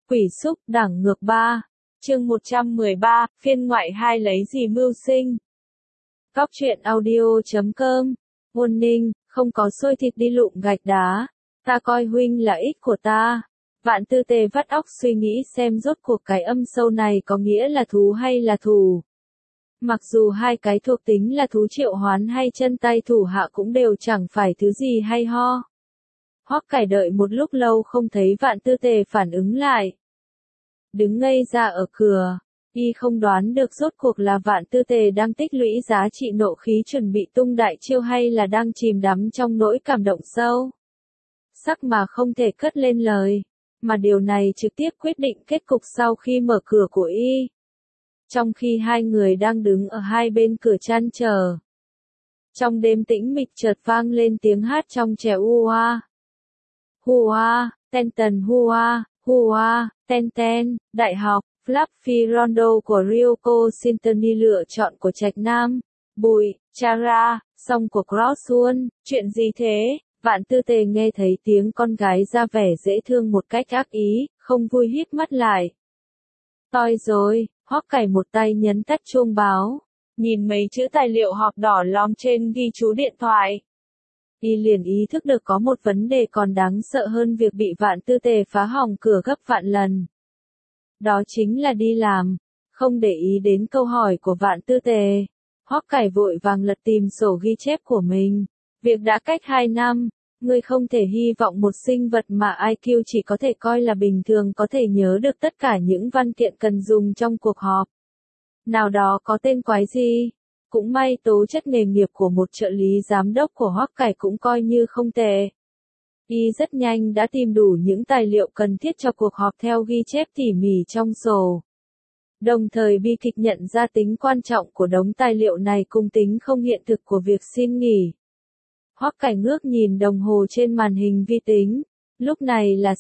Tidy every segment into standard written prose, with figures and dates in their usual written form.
Quỷ xúc, đảng ngược 3. Chương 113, phiên ngoại 2 lấy gì mưu sinh. Góc truyện audio.com. Ngôn Ninh, không có xôi thịt đi lụm gạch đá. Ta coi huynh là ích của ta. Vạn Tư Tề vắt óc suy nghĩ xem rốt cuộc cái âm sâu này có nghĩa là thú hay là thù. Mặc dù hai cái thuộc tính là thú triệu hoán hay chân tay thủ hạ cũng đều chẳng phải thứ gì hay ho. Hoắc Cải đợi một lúc lâu không thấy Vạn Tư Tề phản ứng lại. Đứng ngây ra ở cửa, y không đoán được rốt cuộc là Vạn Tư Tề đang tích lũy giá trị nộ khí chuẩn bị tung đại chiêu hay là đang chìm đắm trong nỗi cảm động sâu. Sắc mà không thể cất lên lời, mà điều này trực tiếp quyết định kết cục sau khi mở cửa của y. Trong khi hai người đang đứng ở hai bên cửa chăn chờ. Trong đêm tĩnh mịch chợt vang lên tiếng hát trong trẻo hua. Hua, ten tần hua, ten ten, đại học, Fluffy Rondo của Ryoko Sintony lựa chọn của Trạch Nam, Bùi, Chara, song của Crosswell, chuyện gì thế? Vạn Tư Tề nghe thấy tiếng con gái ra vẻ dễ thương một cách ác ý, không vui híp mắt lại. Toi rồi, Hoắc Cải một tay nhấn tắt chuông báo, nhìn mấy chữ tài liệu họp đỏ lóm trên ghi chú điện thoại. Y liền ý thức được có một vấn đề còn đáng sợ hơn việc bị Vạn Tư Tề phá hỏng cửa gấp vạn lần. Đó chính là đi làm, không để ý đến câu hỏi của Vạn Tư Tề. Hoắc Cải vội vàng lật tìm sổ ghi chép của mình. Việc đã cách 2 năm, ngươi không thể hy vọng một sinh vật mà IQ chỉ có thể coi là bình thường có thể nhớ được tất cả những văn kiện cần dùng trong cuộc họp. Nào đó có tên quái gì? Cũng may tố chất nghề nghiệp của một trợ lý giám đốc của Hoắc Cải cũng coi như không tệ. Y rất nhanh đã tìm đủ những tài liệu cần thiết cho cuộc họp theo ghi chép tỉ mỉ trong sổ. Đồng thời bi kịch nhận ra tính quan trọng của đống tài liệu này cùng tính không hiện thực của việc xin nghỉ. Hoắc Cải ngước nhìn đồng hồ trên màn hình vi tính. Lúc này là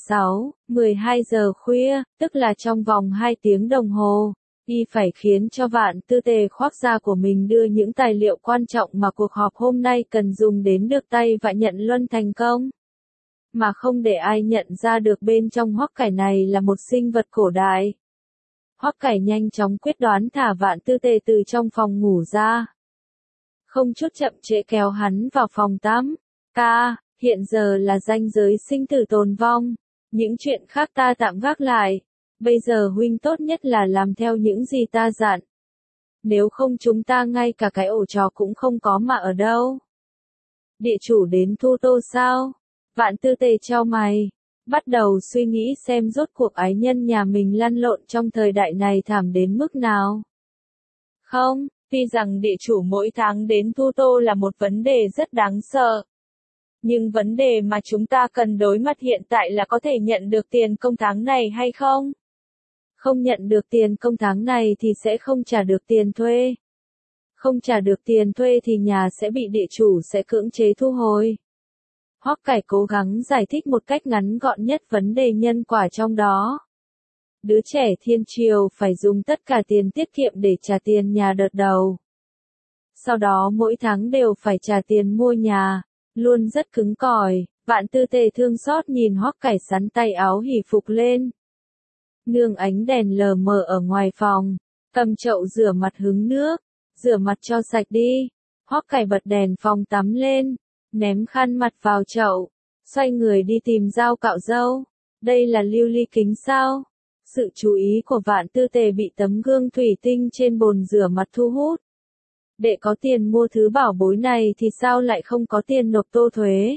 12 giờ khuya, tức là trong vòng 2 tiếng đồng hồ. Y phải khiến cho Vạn Tư Tề khoác da của mình đưa những tài liệu quan trọng mà cuộc họp hôm nay cần dùng đến được tay và nhận luân thành công. Mà không để ai nhận ra được bên trong Hoắc Cải này là một sinh vật cổ đại. Hoắc Cải nhanh chóng quyết đoán thả Vạn Tư Tề từ trong phòng ngủ ra. Không chút chậm trễ kéo hắn vào phòng tắm. Hiện giờ là ranh giới sinh tử tồn vong. Những chuyện khác ta tạm gác lại. Bây giờ huynh tốt nhất là làm theo những gì ta dặn. Nếu không chúng ta ngay cả cái ổ chó cũng không có mà ở đâu. Địa chủ đến thu tô sao? Vạn Tư Tề chau mày. Bắt đầu suy nghĩ xem rốt cuộc ái nhân nhà mình lăn lộn trong thời đại này thảm đến mức nào. Không, tuy rằng địa chủ mỗi tháng đến thu tô là một vấn đề rất đáng sợ. Nhưng vấn đề mà chúng ta cần đối mặt hiện tại là có thể nhận được tiền công tháng này hay không? Không nhận được tiền công tháng này thì sẽ không trả được tiền thuê. Không trả được tiền thuê thì nhà sẽ bị địa chủ sẽ cưỡng chế thu hồi. Hoắc Cải cố gắng giải thích một cách ngắn gọn nhất vấn đề nhân quả trong đó. Đứa trẻ thiên triều phải dùng tất cả tiền tiết kiệm để trả tiền nhà đợt đầu. Sau đó mỗi tháng đều phải trả tiền mua nhà, luôn rất cứng cỏi. Vạn Tư Tề thương xót nhìn Hoắc Cải sắn tay áo hỉ phục lên. Nương ánh đèn lờ mờ ở ngoài phòng, cầm chậu rửa mặt hứng nước, rửa mặt cho sạch đi. Hoắc Cải bật đèn phòng tắm lên, ném khăn mặt vào chậu, xoay người đi tìm dao cạo râu. Đây là lưu ly kính sao? Sự chú ý của Vạn Tư Tề bị tấm gương thủy tinh trên bồn rửa mặt thu hút. Để có tiền mua thứ bảo bối này thì sao lại không có tiền nộp tô thuế?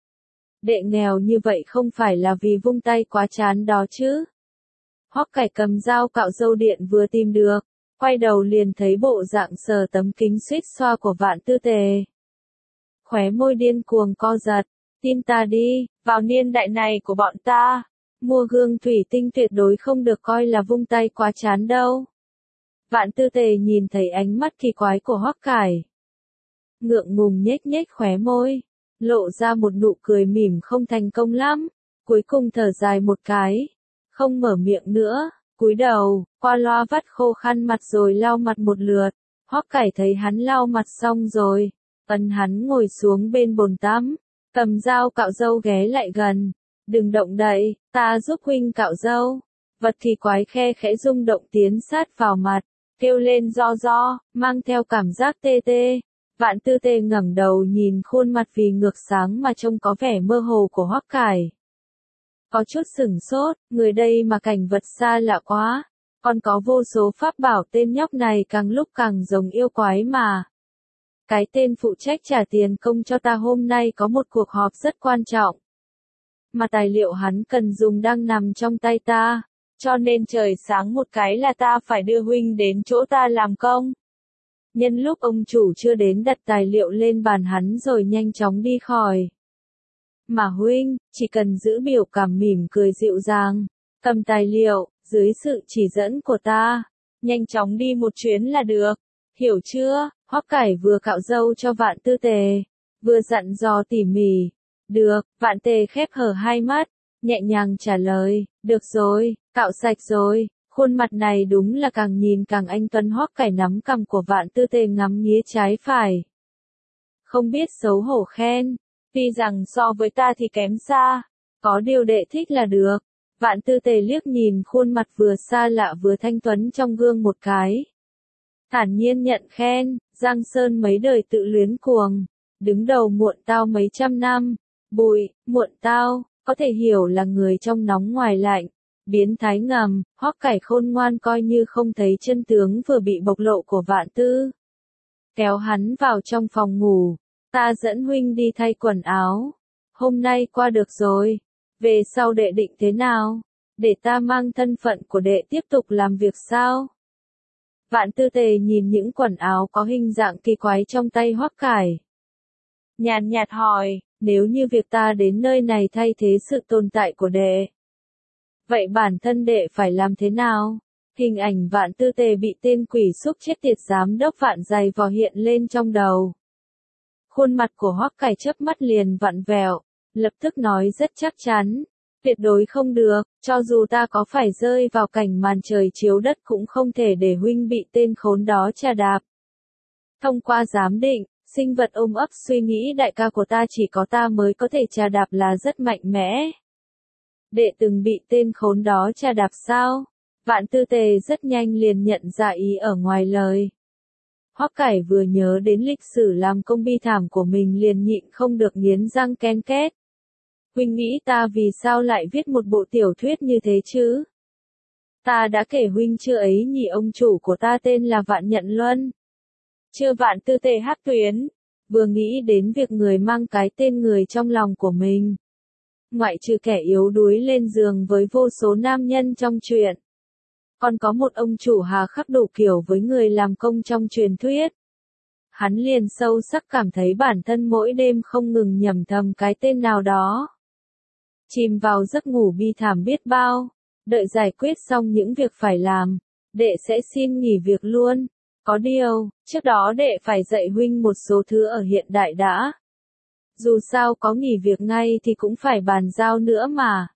Đệ nghèo như vậy không phải là vì vung tay quá chán đó chứ? Hoắc Cải cầm dao cạo râu điện vừa tìm được, quay đầu liền thấy bộ dạng sờ tấm kính suýt xoa của Vạn Tư Tề. Khóe môi điên cuồng co giật, tin ta đi, vào niên đại này của bọn ta, mua gương thủy tinh tuyệt đối không được coi là vung tay quá chán đâu. Vạn Tư Tề nhìn thấy ánh mắt kỳ quái của Hoắc Cải. Ngượng ngùng nhếch nhếch khóe môi, lộ ra một nụ cười mỉm không thành công lắm, cuối cùng thở dài một cái. Không mở miệng nữa, cúi đầu, qua loa vắt khô khăn mặt rồi lau mặt một lượt. Hoắc Cải thấy hắn lau mặt xong rồi, ấn hắn ngồi xuống bên bồn tắm, cầm dao cạo râu ghé lại gần. Đừng động đậy, ta giúp huynh cạo râu. Vật kỳ quái khe khẽ rung động tiến sát vào mặt, kêu lên ro, mang theo cảm giác tê tê. Vạn Tư Tề ngẩng đầu nhìn khuôn mặt vì ngược sáng mà trông có vẻ mơ hồ của Hoắc Cải. Có chút sửng sốt, người đây mà cảnh vật xa lạ quá, còn có vô số pháp bảo, tên nhóc này càng lúc càng giống yêu quái mà. Cái tên phụ trách trả tiền công cho ta hôm nay có một cuộc họp rất quan trọng. Mà tài liệu hắn cần dùng đang nằm trong tay ta, cho nên trời sáng một cái là ta phải đưa huynh đến chỗ ta làm công. Nhân lúc ông chủ chưa đến đặt tài liệu lên bàn hắn rồi nhanh chóng đi khỏi. Mà huynh, chỉ cần giữ biểu cảm mỉm cười dịu dàng, cầm tài liệu, dưới sự chỉ dẫn của ta, nhanh chóng đi một chuyến là được, hiểu chưa? Hoắc Cải vừa cạo râu cho Vạn Tư Tề, vừa dặn dò tỉ mỉ. Được, Vạn Tề khép hờ hai mắt, nhẹ nhàng trả lời, được rồi, cạo sạch rồi. Khuôn mặt này đúng là càng nhìn càng anh tuấn. Hoắc Cải nắm cằm của Vạn Tư Tề ngắm nghía trái phải. Không biết xấu hổ khen, tuy rằng so với ta thì kém xa, có điều đệ thích là được. Vạn Tư Tề liếc nhìn khuôn mặt vừa xa lạ vừa thanh tuấn trong gương một cái. Thản nhiên nhận khen, Giang Sơn mấy đời tự luyến cuồng, đứng đầu Muộn Tao mấy trăm năm. Bụi, Muộn Tao, có thể hiểu là người trong nóng ngoài lạnh. Biến thái ngầm, Hoắc Cải khôn ngoan coi như không thấy chân tướng vừa bị bộc lộ của Vạn Tư. Kéo hắn vào trong phòng ngủ, ta dẫn huynh đi thay quần áo. Hôm nay qua được rồi, về sau đệ định thế nào? Để ta mang thân phận của đệ tiếp tục làm việc sao? Vạn Tư Tề nhìn những quần áo có hình dạng kỳ quái trong tay Hoắc Cải. Nhàn nhạt hỏi, nếu như việc ta đến nơi này thay thế sự tồn tại của đệ, vậy bản thân đệ phải làm thế nào? Hình ảnh Vạn Tư Tề bị tên quỷ xúc chết tiệt giám đốc Vạn giày vò hiện lên trong đầu. Khuôn mặt của Hoắc Cải chớp mắt liền vặn vẹo, lập tức nói rất chắc chắn, tuyệt đối không được, cho dù ta có phải rơi vào cảnh màn trời chiếu đất cũng không thể để huynh bị tên khốn đó chà đạp. Thông qua giám định, sinh vật ôm ấp suy nghĩ đại ca của ta chỉ có ta mới có thể chà đạp là rất mạnh mẽ. Đệ từng bị tên khốn đó chà đạp sao? Vạn Tư Tề rất nhanh liền nhận ra ý ở ngoài lời. Hoắc Cải vừa nhớ đến lịch sử làm công bi thảm của mình liền nhịn không được nghiến răng ken két. Huynh nghĩ ta vì sao lại viết một bộ tiểu thuyết như thế chứ? Ta đã kể huynh chưa ấy nhỉ, ông chủ của ta tên là Vạn Nhận Luân. Chưa. Vạn Tư Tề hắc tuyến, vừa nghĩ đến việc người mang cái tên người trong lòng của mình. Ngoại trừ kẻ yếu đuối lên giường với vô số nam nhân trong truyện, còn có một ông chủ hà khắc đủ kiểu với người làm công trong truyền thuyết. Hắn liền sâu sắc cảm thấy bản thân mỗi đêm không ngừng nhẩm thầm cái tên nào đó. Chìm vào giấc ngủ bi thảm biết bao, đợi giải quyết xong những việc phải làm, đệ sẽ xin nghỉ việc luôn. Có điều, trước đó đệ phải dạy huynh một số thứ ở hiện đại đã. Dù sao có nghỉ việc ngay thì cũng phải bàn giao nữa mà.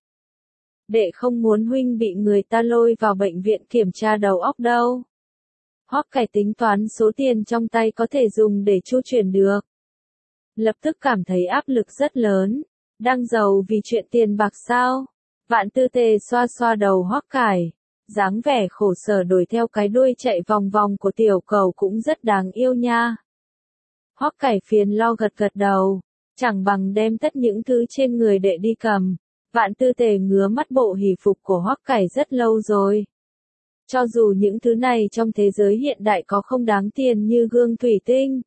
Đệ không muốn huynh bị người ta lôi vào bệnh viện kiểm tra đầu óc đâu. Hoắc Cải tính toán số tiền trong tay có thể dùng để chu chuyển được. Lập tức cảm thấy áp lực rất lớn. Đang giàu vì chuyện tiền bạc sao? Vạn Tư Tề xoa xoa đầu Hoắc Cải. Dáng vẻ khổ sở đuổi theo cái đuôi chạy vòng vòng của tiểu cầu cũng rất đáng yêu nha. Hoắc Cải phiền lo gật gật đầu. Chẳng bằng đem tất những thứ trên người đệ đi cầm. Vạn Tư Tề ngứa mắt bộ hỷ phục của Hoắc Cải rất lâu rồi. Cho dù những thứ này trong thế giới hiện đại có không đáng tiền như gương thủy tinh,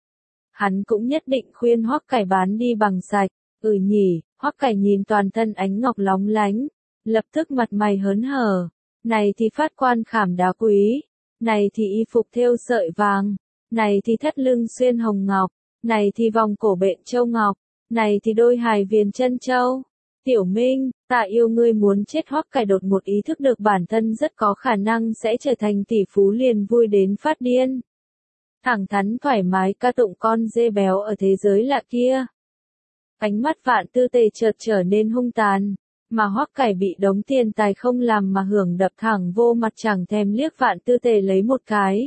hắn cũng nhất định khuyên Hoắc Cải bán đi bằng sạch. Nhỉ, Hoắc Cải nhìn toàn thân ánh ngọc lóng lánh, lập tức mặt mày hớn hở. Này thì phát quan khảm đá quý, này thì y phục thêu sợi vàng, này thì thắt lưng xuyên hồng ngọc, này thì vòng cổ bện châu ngọc, này thì đôi hài viền chân châu. Tiểu Minh, ta yêu ngươi muốn chết. Hoắc Cải đột ngột ý thức được bản thân rất có khả năng sẽ trở thành tỷ phú liền vui đến phát điên. Thẳng thắn thoải mái ca tụng con dê béo ở thế giới lạ kia. Ánh mắt Vạn Tư Tề chợt trở nên hung tàn, mà Hoắc Cải bị đống tiền tài không làm mà hưởng đập thẳng vô mặt, chẳng thèm liếc Vạn Tư Tề lấy một cái.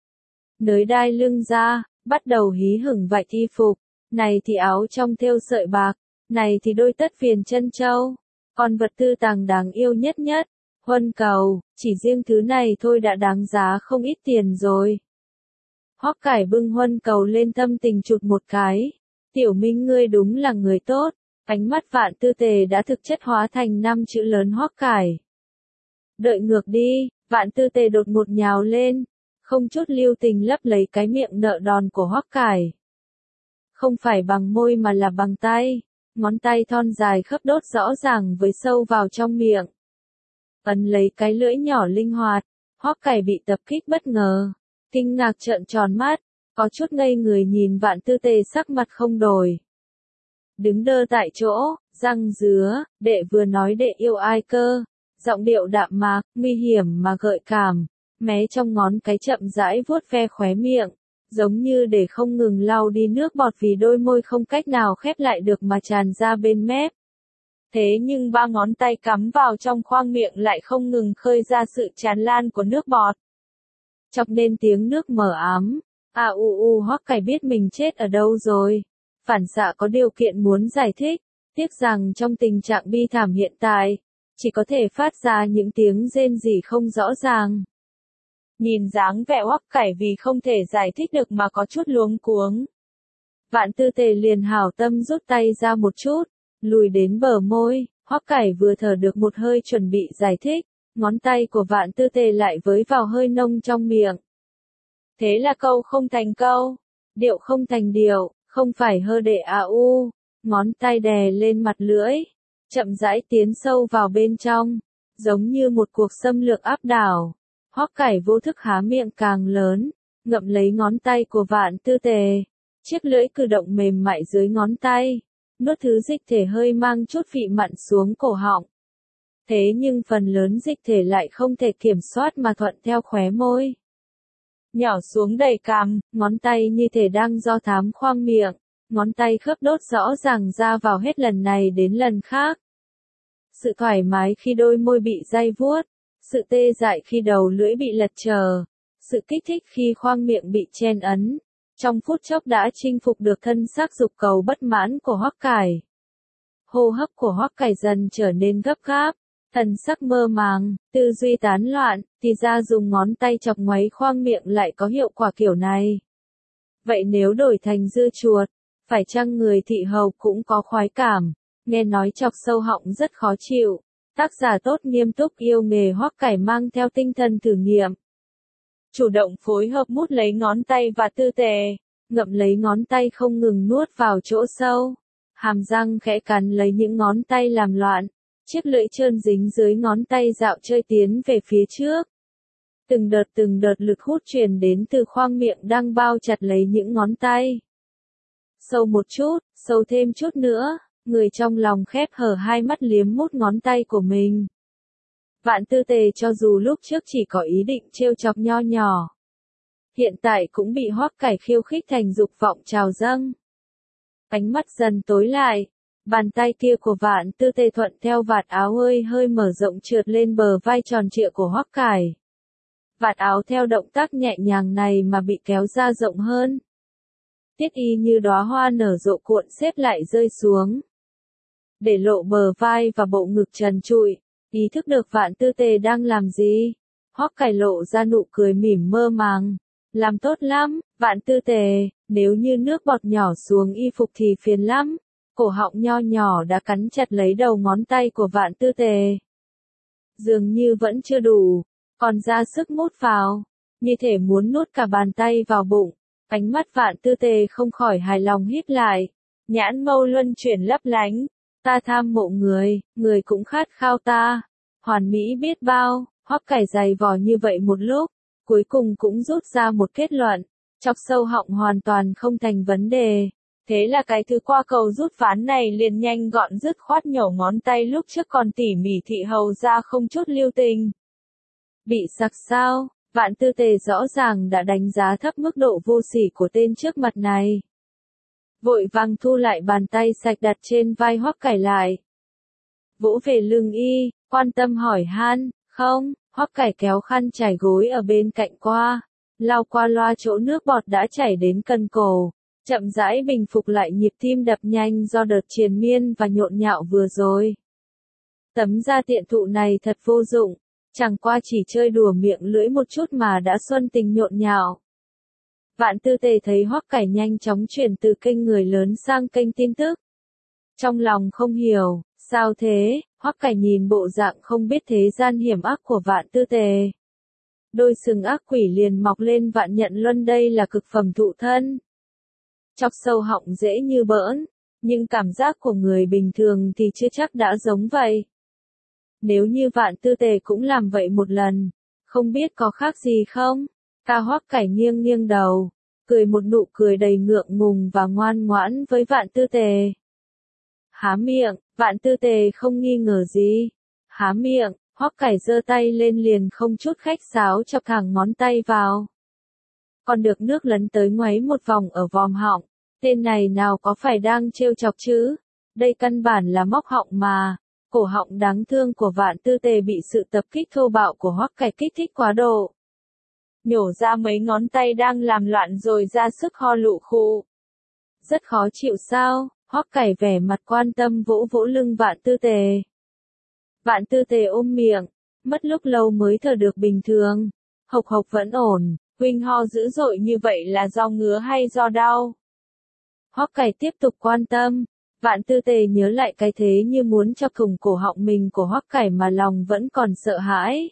Nới đai lưng ra, bắt đầu hí hửng vạch y phục, này thì áo trong thêu sợi bạc, này thì đôi tất viền chân châu, còn vật tư tàng đáng yêu nhất nhất, Huân cầu, chỉ riêng thứ này thôi đã đáng giá không ít tiền rồi. Hoắc Cải bưng huân cầu lên tâm tình chụt một cái. Tiểu Minh ngươi đúng là người tốt. Ánh mắt Vạn Tư Tề đã thực chất hóa thành 5 chữ lớn Hoắc Cải. Đợi ngược đi, Vạn Tư Tề đột ngột nhào lên, không chút lưu tình lấp lấy cái miệng nợ đòn của Hoắc Cải. Không phải bằng môi mà là bằng tay, ngón tay thon dài khớp đốt rõ ràng với sâu vào trong miệng. Ấn lấy cái lưỡi nhỏ linh hoạt, Hoắc Cải bị tập kích bất ngờ, kinh ngạc trợn tròn mắt, có chút ngây người nhìn Vạn Tư Tề sắc mặt không đổi. Đứng đơ tại chỗ, răng dứa, đệ vừa nói đệ yêu ai cơ, giọng điệu đạm mạc, nguy hiểm mà gợi cảm, mé trong ngón cái chậm rãi vuốt ve khóe miệng, giống như để không ngừng lau đi nước bọt vì đôi môi không cách nào khép lại được mà tràn ra bên mép. Thế nhưng ba ngón tay cắm vào trong khoang miệng lại không ngừng khơi ra sự tràn lan của nước bọt. Chọc nên tiếng nước mờ ám, Hoắc Cải biết mình chết ở đâu rồi. Phản xạ có điều kiện muốn giải thích, tiếc rằng trong tình trạng bi thảm hiện tại, chỉ có thể phát ra những tiếng rên rỉ không rõ ràng. Nhìn dáng vẻ Hoắc Cải vì không thể giải thích được mà có chút luống cuống. Vạn Tư Tề liền hảo tâm rút tay ra một chút, lùi đến bờ môi, Hoắc Cải vừa thở được một hơi chuẩn bị giải thích, ngón tay của Vạn Tư Tề lại với vào hơi nông trong miệng. Thế là câu không thành câu, điệu không thành điệu, không phải hơ đệ ngón tay đè lên mặt lưỡi, chậm rãi tiến sâu vào bên trong, giống như một cuộc xâm lược áp đảo. Hoắc Cải vô thức há miệng càng lớn, ngậm lấy ngón tay của Vạn Tư Tề, chiếc lưỡi cử động mềm mại dưới ngón tay, nuốt thứ dịch thể hơi mang chút vị mặn xuống cổ họng. Thế nhưng phần lớn dịch thể lại không thể kiểm soát mà thuận theo khóe môi. Nhỏ xuống đầy cằm, ngón tay như thể đang do thám khoang miệng, ngón tay khớp đốt rõ ràng ra vào hết lần này đến lần khác. Sự thoải mái khi đôi môi bị day vuốt, sự tê dại khi đầu lưỡi bị lật trờ, sự kích thích khi khoang miệng bị chen ấn, trong phút chốc đã chinh phục được thân xác dục cầu bất mãn của Hoắc Cải. Hô hấp của Hoắc Cải dần trở nên gấp gáp, thần sắc mơ màng, tư duy tán loạn, thì ra dùng ngón tay chọc ngoáy khoang miệng lại có hiệu quả kiểu này. Vậy nếu đổi thành dưa chuột, phải chăng người thị hầu cũng có khoái cảm, nghe nói chọc sâu họng rất khó chịu. Tác giả tốt nghiêm túc yêu nghề Hoắc Cải mang theo tinh thần thử nghiệm. Chủ động phối hợp mút lấy ngón tay và Tư Tề, ngậm lấy ngón tay không ngừng nuốt vào chỗ sâu. Hàm răng khẽ cắn lấy những ngón tay làm loạn, chiếc lưỡi trơn dính dưới ngón tay dạo chơi tiến về phía trước. Từng đợt lực hút truyền đến từ khoang miệng đang bao chặt lấy những ngón tay. Sâu một chút, sâu thêm chút nữa, người trong lòng khép hở hai mắt liếm mút ngón tay của mình. Vạn Tư Tề cho dù lúc trước chỉ có ý định trêu chọc nho nhỏ, hiện tại cũng bị Hoắc Cải khiêu khích thành dục vọng trào dâng. Ánh mắt dần tối lại, bàn tay kia của Vạn Tư Tề thuận theo vạt áo hơi mở rộng trượt lên bờ vai tròn trịa của Hoắc Cải. Vạt áo theo động tác nhẹ nhàng này mà bị kéo ra rộng hơn. Tiết y như đóa hoa nở rộ cuộn xếp lại rơi xuống, để lộ bờ vai và bộ ngực trần trụi. Ý thức được Vạn Tư Tề đang làm gì, Hoắc Cải lộ ra nụ cười mỉm mơ màng. Làm tốt lắm, Vạn Tư Tề, nếu như nước bọt nhỏ xuống y phục thì phiền lắm. Cổ họng nho nhỏ đã cắn chặt lấy đầu ngón tay của Vạn Tư Tề. Dường như vẫn chưa đủ, còn ra sức mút vào, như thể muốn nuốt cả bàn tay vào bụng. Ánh mắt Vạn Tư Tề không khỏi hài lòng híp lại, nhãn mâu luân chuyển lấp lánh. Ta tham mộ người cũng khát khao ta. Hoàn mỹ biết bao, Hoắc Cải dày vò như vậy một lúc, cuối cùng cũng rút ra một kết luận, chọc sâu họng hoàn toàn không thành vấn đề. Thế là cái thứ qua cầu rút ván này liền nhanh gọn dứt khoát nhổ ngón tay lúc trước còn tỉ mỉ thị hầu ra không chút lưu tình. Bị sặc sao? Vạn Tư Tề rõ ràng đã đánh giá thấp mức độ vô sỉ của tên trước mặt này. Vội vàng thu lại bàn tay sạch đặt trên vai Hoắc Cải lại. Vỗ về lưng y, quan tâm hỏi han, không, Hoắc Cải kéo khăn trải gối ở bên cạnh qua, lau qua loa chỗ nước bọt đã chảy đến cần cổ, chậm rãi bình phục lại nhịp tim đập nhanh do đợt triền miên và nhộn nhạo vừa rồi. Tấm da tiện thụ này thật vô dụng, Chẳng qua chỉ chơi đùa miệng lưỡi một chút mà đã xuân tình nhộn nhạo. Vạn Tư Tề thấy Hoắc Cải nhanh chóng chuyển từ kênh người lớn sang kênh tin tức. Trong lòng không hiểu, sao thế, Hoắc Cải nhìn bộ dạng không biết thế gian hiểm ác của Vạn Tư Tề. Đôi sừng ác quỷ liền mọc lên Vạn Nhận Luân đây là cực phẩm thụ thân. Chọc sâu họng dễ như bỡn, nhưng cảm giác của người bình thường thì chưa chắc đã giống vậy. Nếu như Vạn Tư Tề cũng làm vậy một lần, không biết có khác gì không? Ta Hoắc Cải nghiêng nghiêng đầu, cười một nụ cười đầy ngượng ngùng và ngoan ngoãn với Vạn Tư Tề. Há miệng, Vạn Tư Tề không nghi ngờ gì. Há miệng, Hoắc Cải giơ tay lên liền không chút khách sáo chọc thẳng ngón tay vào. Còn được nước lấn tới ngoáy một vòng ở vòm họng, tên này nào có phải đang trêu chọc chứ? Đây căn bản là móc họng mà. Cổ họng đáng thương của Vạn Tư Tề bị sự tập kích thô bạo của Hoắc Cải kích thích quá độ. Nhổ ra mấy ngón tay đang làm loạn rồi ra sức ho lụ khụ. Rất khó chịu sao? Hoắc Cải vẻ mặt quan tâm vỗ vỗ lưng Vạn Tư Tề. Vạn Tư Tề ôm miệng, mất lúc lâu mới thở được bình thường. Hộc hộc vẫn ổn, huynh ho dữ dội như vậy là do ngứa hay do đau? Hoắc Cải tiếp tục quan tâm. Vạn Tư Tề nhớ lại cái thế như muốn cho thủng cổ họng mình của Hoắc Cải mà lòng vẫn còn sợ hãi.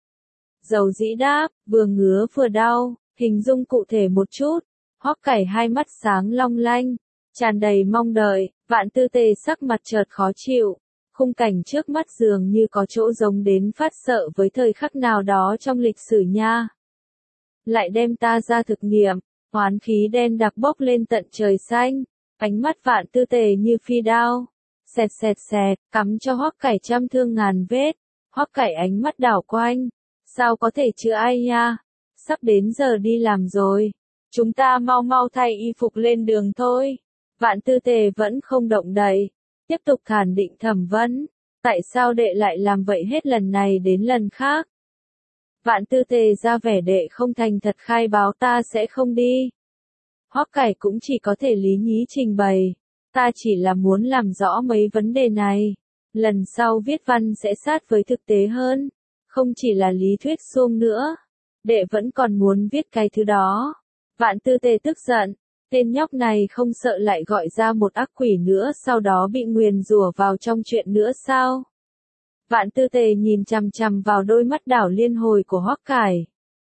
Dầu dĩ đáp, vừa ngứa vừa đau, hình dung cụ thể một chút. Hoắc Cải hai mắt sáng long lanh, tràn đầy mong đợi. Vạn Tư Tề sắc mặt chợt khó chịu. Khung cảnh trước mắt dường như có chỗ giống đến phát sợ với thời khắc nào đó trong lịch sử nha. Lại đem ta ra thực nghiệm, oán khí đen đặc bốc lên tận trời xanh. Ánh mắt Vạn Tư Tề như phi đao, xẹt xẹt xẹt, cắm cho Hoắc Cải trăm thương ngàn vết. Hoắc Cải ánh mắt đảo quanh, sao có thể chứ ai nha, sắp đến giờ đi làm rồi, chúng ta mau mau thay y phục lên đường thôi. Vạn Tư Tề vẫn không động đậy, tiếp tục thản định thẩm vấn, tại sao đệ lại làm vậy hết lần này đến lần khác? Vạn Tư Tề ra vẻ đệ không thành thật khai báo ta sẽ không đi. Hoắc Cải cũng chỉ có thể lý nhí trình bày, ta chỉ là muốn làm rõ mấy vấn đề này, lần sau viết văn sẽ sát với thực tế hơn, không chỉ là lý thuyết suông nữa, đệ vẫn còn muốn viết cái thứ đó. Vạn Tư Tề tức giận, tên nhóc này không sợ lại gọi ra một ác quỷ nữa sau đó bị nguyền rủa vào trong chuyện nữa sao? Vạn Tư Tề nhìn chằm chằm vào đôi mắt đảo liên hồi của Hoắc Cải.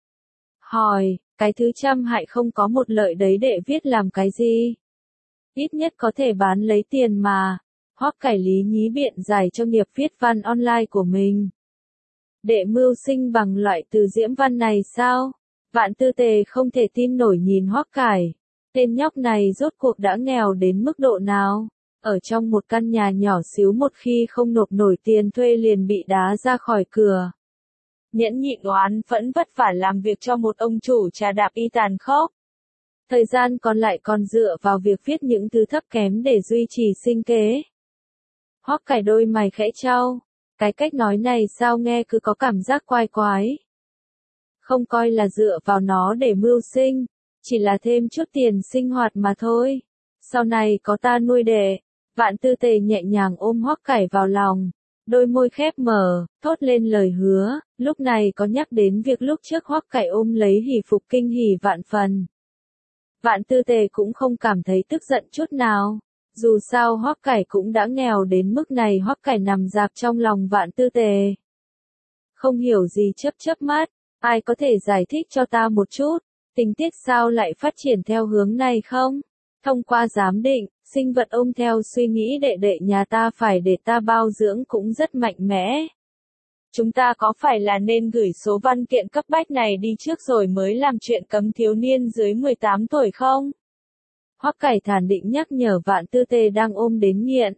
Hỏi, cái thứ trăm hại không có một lợi đấy đệ viết làm cái gì? Ít nhất có thể bán lấy tiền mà. Hoắc Cải lý nhí biện giải cho nghiệp viết văn online của mình. Đệ mưu sinh bằng loại từ diễm văn này sao? Vạn Tư Tề không thể tin nổi nhìn Hoắc Cải. Tên nhóc này rốt cuộc đã nghèo đến mức độ nào? Ở trong một căn nhà nhỏ xíu một khi không nộp nổi tiền thuê liền bị đá ra khỏi cửa. Nhẫn nhịn oán phẫn vất vả làm việc cho một ông chủ trà đạp y tàn khốc. Thời gian còn lại còn dựa vào việc viết những thứ thấp kém để duy trì sinh kế. Hoắc Cải đôi mày khẽ chau, cái cách nói này sao nghe cứ có cảm giác quái quái. Không coi là dựa vào nó để mưu sinh, chỉ là thêm chút tiền sinh hoạt mà thôi. Sau này có ta nuôi đệ. Vạn Tư Tề nhẹ nhàng ôm Hoắc Cải vào lòng. Đôi môi khép mở, thốt lên lời hứa, lúc này có nhắc đến việc lúc trước Hoắc Cải ôm lấy hỷ phục kinh hỉ vạn phần. Vạn Tư Tề cũng không cảm thấy tức giận chút nào, dù sao Hoắc Cải cũng đã nghèo đến mức này. Hoắc Cải nằm dạp trong lòng Vạn Tư Tề. Không hiểu gì chớp chớp mắt, ai có thể giải thích cho ta một chút, tình tiết sao lại phát triển theo hướng này không? Thông qua giám định, sinh vật ôm theo suy nghĩ đệ đệ nhà ta phải để ta bao dưỡng cũng rất mạnh mẽ. Chúng ta có phải là nên gửi số văn kiện cấp bách này đi trước rồi mới làm chuyện cấm thiếu niên dưới 18 tuổi không? Hoắc Cải thản định nhắc nhở Vạn Tư Tề đang ôm đến nghiện.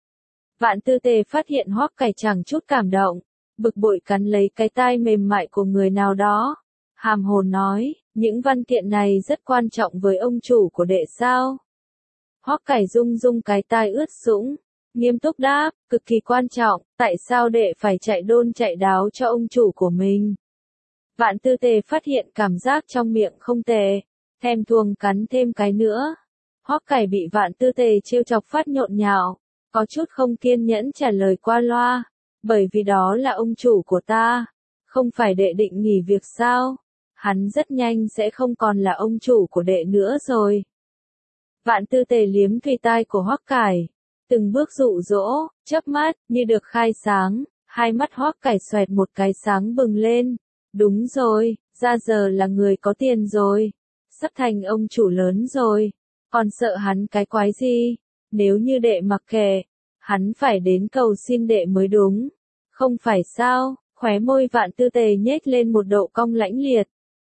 Vạn Tư Tề phát hiện Hoắc Cải chẳng chút cảm động, bực bội cắn lấy cái tai mềm mại của người nào đó. Hàm hồn nói, những văn kiện này rất quan trọng với ông chủ của đệ sao? Hoắc Cải rung rung cái tai ướt sũng, nghiêm túc đáp, cực kỳ quan trọng, tại sao đệ phải chạy đôn chạy đáo cho ông chủ của mình? Vạn Tư Tề phát hiện cảm giác trong miệng không tệ, thèm thuồng cắn thêm cái nữa. Hoắc Cải bị Vạn Tư Tề trêu chọc phát nhộn nhạo, có chút không kiên nhẫn trả lời qua loa, bởi vì đó là ông chủ của ta, Không phải đệ định nghỉ việc sao? Hắn rất nhanh sẽ không còn là ông chủ của đệ nữa rồi. Vạn Tư Tề liếm thùy tai của Hoắc Cải, từng bước dụ dỗ, chớp mắt, như được khai sáng, hai mắt Hoắc Cải xoẹt một cái sáng bừng lên. Đúng rồi, ra giờ là người có tiền rồi, sắp thành ông chủ lớn rồi, còn sợ hắn cái quái gì? Nếu như đệ mặc kệ, hắn phải đến cầu xin đệ mới đúng. Không phải sao? Khóe môi Vạn Tư Tề nhếch lên một độ cong lãnh liệt.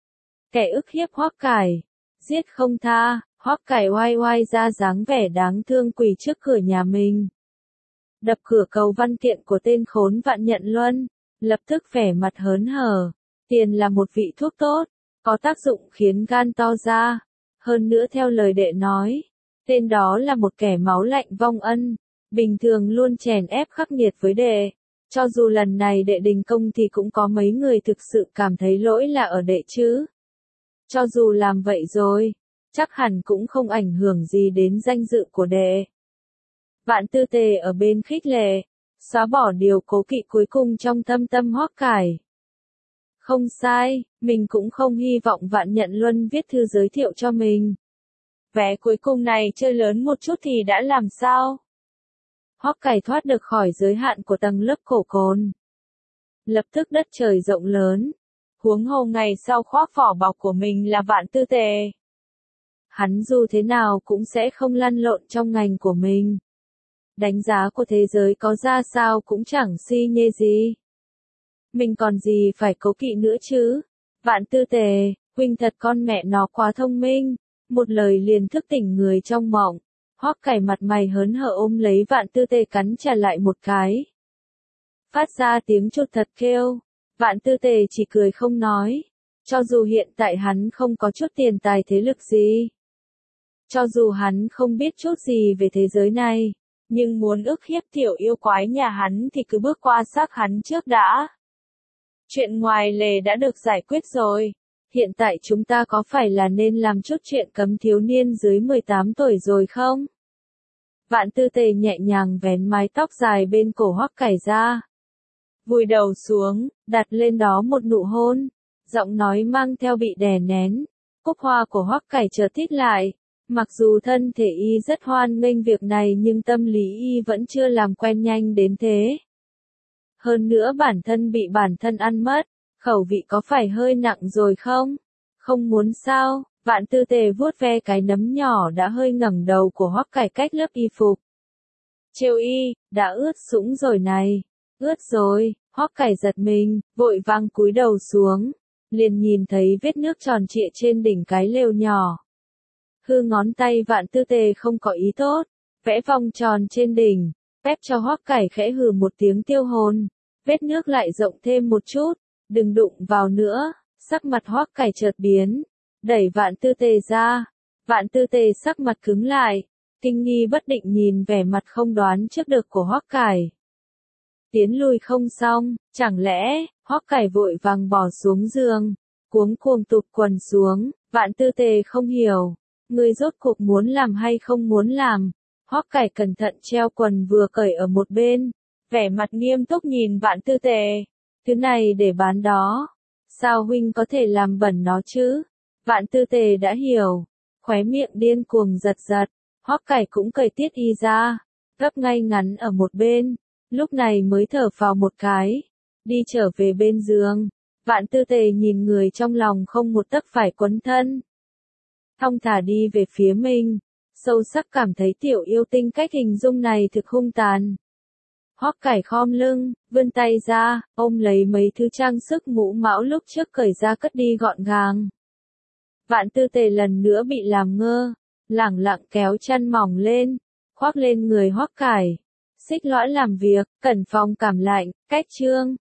Kẻ ức hiếp Hoắc Cải, giết không tha. Hoắc Cải oai oai ra dáng vẻ đáng thương quỳ trước cửa nhà mình. Đập cửa cầu văn kiện của tên khốn Vạn Nhận Luân, lập tức vẻ mặt hớn hở. Tiền là một vị thuốc tốt, có tác dụng khiến gan to ra. Hơn nữa theo lời đệ nói, tên đó là một kẻ máu lạnh vong ân, bình thường luôn chèn ép khắc nghiệt với đệ. Cho dù lần này đệ đình công thì cũng có mấy người thực sự cảm thấy lỗi là ở đệ chứ. Cho dù làm vậy rồi, chắc hẳn cũng không ảnh hưởng gì đến danh dự của đệ. Vạn Tư Tề ở bên khích lệ, xóa bỏ điều cố kỵ cuối cùng trong tâm Hoắc Cải. Không sai, mình cũng không hy vọng Vạn Nhận Luân viết thư giới thiệu cho mình. Vé cuối cùng này chơi lớn một chút thì đã làm sao? Hoắc Cải thoát được khỏi giới hạn của tầng lớp cổ cồn. Lập tức đất trời rộng lớn. Huống hồ ngày sau khoác vỏ bọc của mình là Vạn Tư Tề. Hắn dù thế nào cũng sẽ không lăn lộn trong ngành của mình. Đánh giá của thế giới có ra sao cũng chẳng si nhê gì. Mình còn gì phải cố kỵ nữa chứ? Vạn Tư Tề, huynh thật con mẹ nó quá thông minh. Một lời liền thức tỉnh người trong mộng. Hoắc Cải mặt mày hớn hở ôm lấy Vạn Tư Tề cắn trả lại một cái. Phát ra tiếng chuột thật kêu. Vạn Tư Tề chỉ cười không nói. Cho dù hiện tại hắn không có chút tiền tài thế lực gì. Cho dù hắn không biết chút gì về thế giới này. Nhưng muốn ức hiếp tiểu yêu quái nhà hắn thì cứ bước qua xác hắn trước đã. Chuyện ngoài lề đã được giải quyết rồi. Hiện tại chúng ta có phải là nên làm chút chuyện cấm thiếu niên dưới 18 tuổi rồi không? Vạn Tư Tề nhẹ nhàng vén mái tóc dài bên cổ Hoắc Cải ra. Vùi đầu xuống, đặt lên đó một nụ hôn. Giọng nói mang theo bị đè nén. Cúc hoa của Hoắc Cải chợt thít lại. Mặc dù thân thể y rất hoan nghênh việc này nhưng tâm lý y vẫn chưa làm quen nhanh đến thế. Hơn nữa bản thân bị bản thân ăn mất, khẩu vị có phải hơi nặng rồi không? Không muốn sao? Vạn Tư Tề vuốt ve cái nấm nhỏ đã hơi ngẩng đầu của Hoắc Cải cách lớp y phục. Trêu y, đã ướt sũng rồi này. Ướt rồi, Hoắc Cải giật mình, vội vàng cúi đầu xuống, liền nhìn thấy vết nước tròn trịa trên đỉnh cái lều nhỏ. Hư ngón tay Vạn Tư Tề không có ý tốt, vẽ vòng tròn trên đỉnh, phép cho Hoắc Cải khẽ hừ một tiếng tiêu hồn. Vết nước lại rộng thêm một chút, đừng đụng vào nữa. Sắc mặt Hoắc Cải chợt biến, đẩy Vạn Tư Tề ra. Vạn Tư Tề sắc mặt cứng lại, kinh nghi bất định nhìn vẻ mặt không đoán trước được của Hoắc Cải. Tiến lùi không xong, chẳng lẽ? Hoắc Cải vội vàng bỏ xuống giường, cuống cuồng tụt quần xuống. Vạn Tư Tề không hiểu, ngươi rốt cuộc muốn làm hay không muốn làm? Hoắc Cải cẩn thận treo quần vừa cởi ở một bên, vẻ mặt nghiêm túc nhìn Vạn Tư Tề. Thứ này để bán đó. Sao huynh có thể làm bẩn nó chứ? Vạn Tư Tề đã hiểu. Khóe miệng điên cuồng giật giật. Hoắc Cải cũng cởi tiết y ra. Gấp ngay ngắn ở một bên. Lúc này mới thở phào một cái. Đi trở về bên giường. Vạn Tư Tề nhìn người trong lòng không một tấc phải quấn thân. Thong thả đi về phía mình. Sâu sắc cảm thấy tiểu yêu tinh cách hình dung này thực hung tàn. Hoắc Cải khom lưng, vươn tay ra, ôm lấy mấy thứ trang sức mũ mão lúc trước cởi ra cất đi gọn gàng. Vạn Tư Tề lần nữa bị làm ngơ, lẳng lặng kéo chăn mỏng lên, khoác lên người Hoắc Cải. Xích lõi làm việc, cẩn phòng cảm lạnh, cách chương.